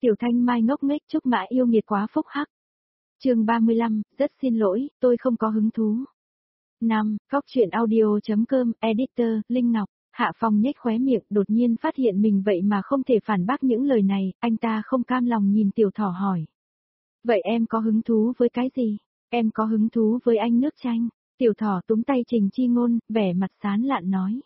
Tiểu Thanh Mai ngốc nghếch chúc mã yêu nghiệt quá phúc hắc. Chương 35, rất xin lỗi, tôi không có hứng thú. 5. Góc truyện audio.com, editor, Linh Ngọc. Hạ Phong nhếch khóe miệng, đột nhiên phát hiện mình vậy mà không thể phản bác những lời này, anh ta không cam lòng nhìn Tiểu Thỏ hỏi. Vậy em có hứng thú với cái gì? Em có hứng thú với anh nước chanh. Tiểu Thỏ túm tay Trình Chi Ngôn, vẻ mặt sán lạn nói.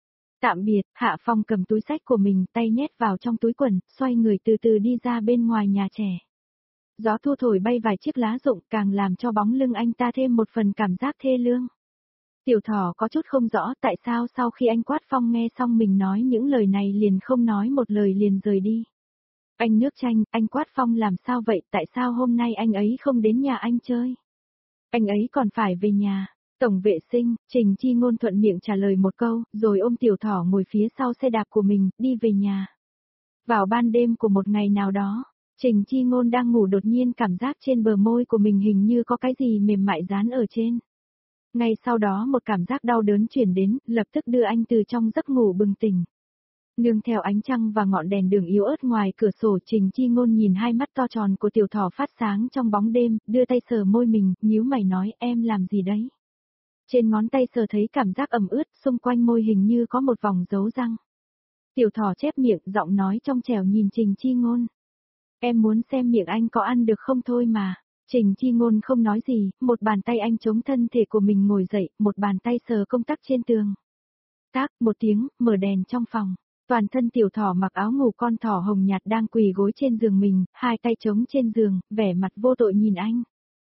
Tạm biệt, Hạ Phong cầm túi xách của mình, tay nhét vào trong túi quần, xoay người từ từ đi ra bên ngoài nhà trẻ. Gió thu thổi bay vài chiếc lá rụng, càng làm cho bóng lưng anh ta thêm một phần cảm giác thê lương. Tiểu Thỏ có chút không rõ tại sao sau khi anh Quát Phong nghe xong mình nói những lời này liền không nói một lời liền rời đi. Anh nước chanh, anh Quát Phong làm sao vậy, tại sao hôm nay anh ấy không đến nhà anh chơi? Anh ấy còn phải về nhà. Tổng vệ sinh, Trình Chi Ngôn thuận miệng trả lời một câu, rồi ôm Tiểu Thỏ ngồi phía sau xe đạp của mình, đi về nhà. Vào ban đêm của một ngày nào đó, Trình Chi Ngôn đang ngủ đột nhiên cảm giác trên bờ môi của mình hình như có cái gì mềm mại dán ở trên. Ngay sau đó một cảm giác đau đớn chuyển đến, lập tức đưa anh từ trong giấc ngủ bừng tỉnh. Nương theo ánh trăng và ngọn đèn đường yếu ớt ngoài cửa sổ, Trình Chi Ngôn nhìn hai mắt to tròn của Tiểu Thỏ phát sáng trong bóng đêm, đưa tay sờ môi mình, nhíu mày nói em làm gì đấy? Trên ngón tay sờ thấy cảm giác ẩm ướt, xung quanh môi hình như có một vòng dấu răng. Tiểu Thỏ chép miệng, giọng nói trong trẻo nhìn Trình Chi Ngôn. Em muốn xem miệng anh có ăn được không thôi mà. Trình Chi Ngôn không nói gì, một bàn tay anh chống thân thể của mình ngồi dậy, một bàn tay sờ công tắc trên tường. Tác, một tiếng, mở đèn trong phòng. Toàn thân Tiểu Thỏ mặc áo ngủ con thỏ hồng nhạt đang quỳ gối trên giường mình, hai tay chống trên giường, vẻ mặt vô tội nhìn anh.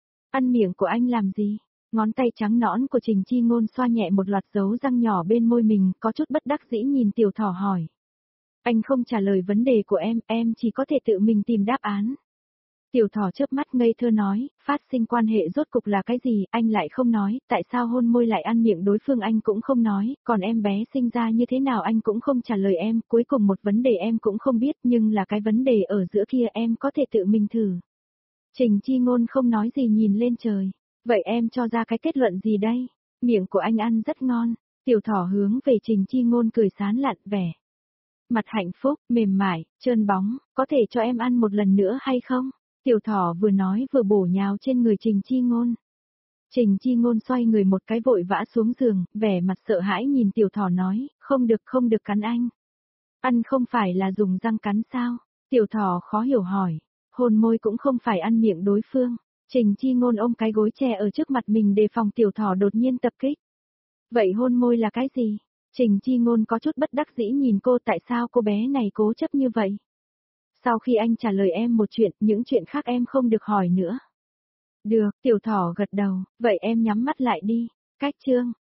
Ăn miệng của anh làm gì? Ngón tay trắng nõn của Trình Chi Ngôn xoa nhẹ một loạt dấu răng nhỏ bên môi mình, có chút bất đắc dĩ nhìn Tiểu Thỏ hỏi. Anh không trả lời vấn đề của em chỉ có thể tự mình tìm đáp án. Tiểu Thỏ chớp mắt ngây thơ nói, phát sinh quan hệ rốt cục là cái gì, anh lại không nói, tại sao hôn môi lại ăn miệng đối phương anh cũng không nói, còn em bé sinh ra như thế nào anh cũng không trả lời em, cuối cùng một vấn đề em cũng không biết, nhưng là cái vấn đề ở giữa kia em có thể tự mình thử. Trình Chi Ngôn không nói gì nhìn lên trời, vậy em cho ra cái kết luận gì đây? Miệng của anh ăn rất ngon. Tiểu Thỏ hướng về Trình Chi Ngôn cười sán lạn vẻ mặt hạnh phúc, mềm mại, trơn bóng, có thể cho em ăn một lần nữa hay không? Tiểu Thỏ vừa nói vừa bổ nhào trên người Trình Chi Ngôn. Trình Chi Ngôn xoay người một cái vội vã xuống giường, vẻ mặt sợ hãi nhìn Tiểu Thỏ nói, không được cắn anh. Ăn không phải là dùng răng cắn sao? Tiểu Thỏ khó hiểu hỏi, hôn môi cũng không phải ăn miệng đối phương. Trình Chi Ngôn ôm cái gối tre ở trước mặt mình đề phòng Tiểu Thỏ đột nhiên tập kích. Vậy hôn môi là cái gì? Trình Chi Ngôn có chút bất đắc dĩ nhìn cô, tại sao cô bé này cố chấp như vậy? Sau khi anh trả lời em một chuyện, những chuyện khác em không được hỏi nữa. Được, Tiểu Thỏ gật đầu, vậy em nhắm mắt lại đi. Cách chương.